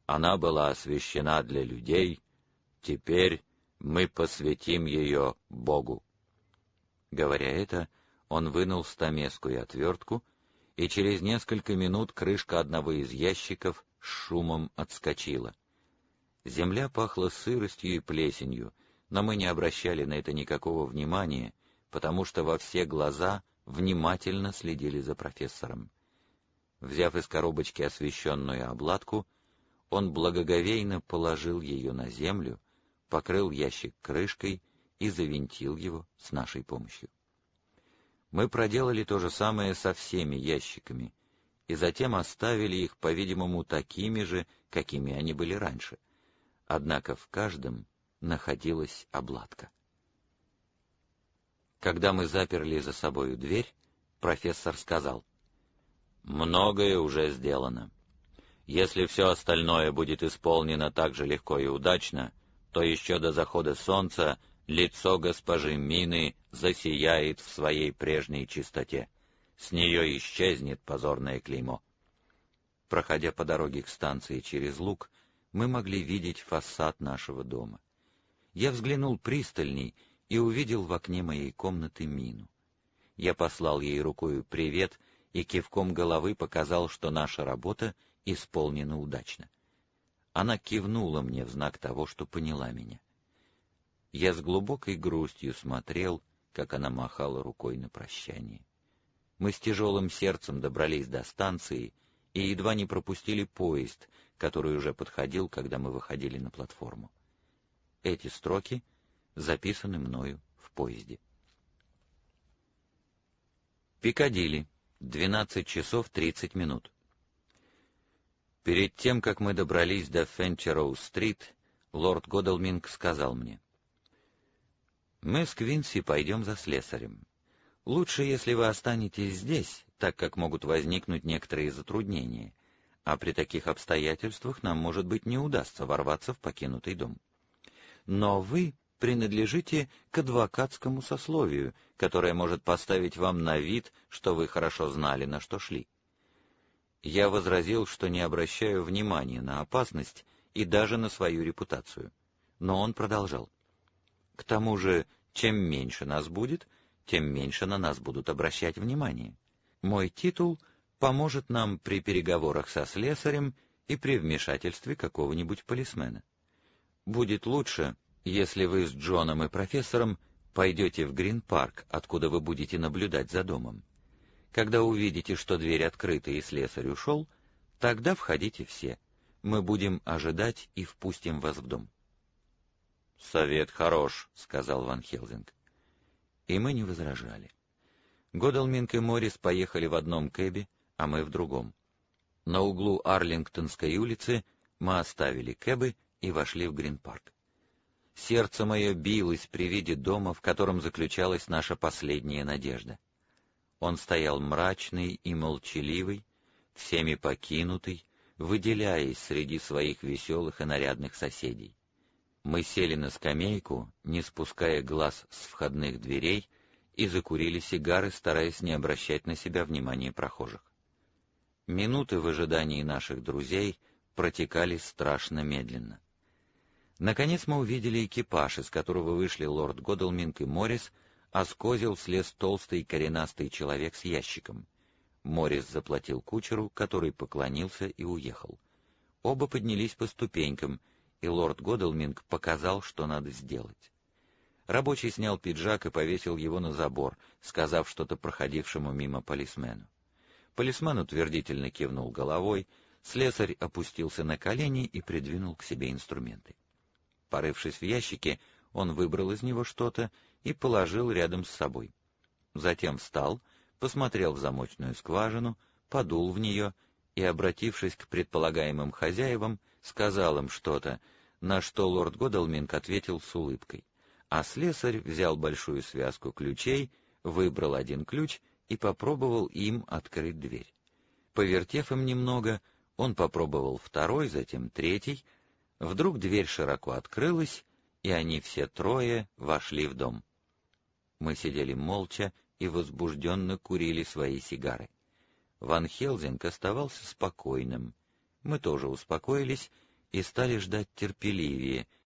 Она была освящена для людей, теперь мы посвятим ее Богу». Говоря это, он вынул стамеску и отвертку, и через несколько минут крышка одного из ящиков с шумом отскочила. Земля пахла сыростью и плесенью, но мы не обращали на это никакого внимания, потому что во все глаза внимательно следили за профессором. Взяв из коробочки освещенную обладку, он благоговейно положил ее на землю, покрыл ящик крышкой и завинтил его с нашей помощью. Мы проделали то же самое со всеми ящиками, и затем оставили их, по-видимому, такими же, какими они были раньше. Однако в каждом находилась обладка. Когда мы заперли за собою дверь, профессор сказал: «Многое уже сделано. Если все остальное будет исполнено так же легко и удачно, то еще до захода солнца лицо госпожи Мины засияет в своей прежней чистоте. С нее исчезнет позорное клеймо». Проходя по дороге к станции через луг, мы могли видеть фасад нашего дома. Я взглянул пристальней и увидел в окне моей комнаты Мину. Я послал ей рукою привет и кивком головы показал, что наша работа исполнена удачно. Она кивнула мне в знак того, что поняла меня. Я с глубокой грустью смотрел, как она махала рукой на прощание. Мы с тяжелым сердцем добрались до станции и едва не пропустили поезд, который уже подходил, когда мы выходили на платформу. Эти строки записаны мною в поезде. Пикадилли, 12 часов 30 минут. Перед тем, как мы добрались до Фенчероу-стрит, лорд Годалминг сказал мне: «Мы с Квинси пойдем за слесарем. Лучше, если вы останетесь здесь, так как могут возникнуть некоторые затруднения, а при таких обстоятельствах нам, может быть, не удастся ворваться в покинутый дом. Но вы принадлежите к адвокатскому сословию, которое может поставить вам на вид, что вы хорошо знали, на что шли». Я возразил, что не обращаю внимания на опасность и даже на свою репутацию. Но он продолжал: «К тому же, чем меньше нас будет, тем меньше на нас будут обращать внимание. Мой титул поможет нам при переговорах со слесарем и при вмешательстве какого-нибудь полисмена. Будет лучше, если вы с Джоном и профессором пойдете в Грин-парк, откуда вы будете наблюдать за домом. Когда увидите, что дверь открыта и слесарь ушел, тогда входите все. Мы будем ожидать и впустим вас в дом». «Совет хорош», — сказал Ван Хелзинг. И мы не возражали. Годалминг и Моррис поехали в одном кэбе, а мы в другом. На углу Арлингтонской улицы мы оставили кэбы и вошли в Грин-парк. Сердце мое билось при виде дома, в котором заключалась наша последняя надежда. Он стоял мрачный и молчаливый, всеми покинутый, выделяясь среди своих веселых и нарядных соседей. Мы сели на скамейку, не спуская глаз с входных дверей, и закурили сигары, стараясь не обращать на себя внимания прохожих. Минуты в ожидании наших друзей протекали страшно медленно. Наконец мы увидели экипаж, из которого вышли лорд Годалминг и Моррис, а с козел слез толстый коренастый человек с ящиком. Моррис заплатил кучеру, который поклонился и уехал. Оба поднялись по ступенькам, и лорд Годалминг показал, что надо сделать. Рабочий снял пиджак и повесил его на забор, сказав что-то проходившему мимо полисмену. Полисмен утвердительно кивнул головой, слесарь опустился на колени и придвинул к себе инструменты. Порывшись в ящике, он выбрал из него что-то и положил рядом с собой. Затем встал, посмотрел в замочную скважину, подул в нее и, обратившись к предполагаемым хозяевам, сказал им что-то, на что лорд Годалминг ответил с улыбкой, а слесарь взял большую связку ключей, выбрал один ключ и попробовал им открыть дверь. Повертев им немного, он попробовал второй, затем третий. Вдруг дверь широко открылась, и они все трое вошли в дом. Мы сидели молча и возбужденно курили свои сигары. Ван Хелзинг оставался спокойным. Мы тоже успокоились и стали ждать терпеливее,